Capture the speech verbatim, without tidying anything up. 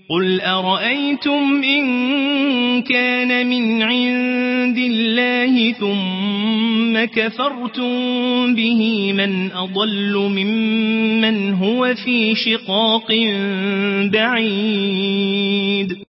قل أرأيتم إن كان من عند الله ثم كفرتم به من أضل ممن هو في شقاق بعيد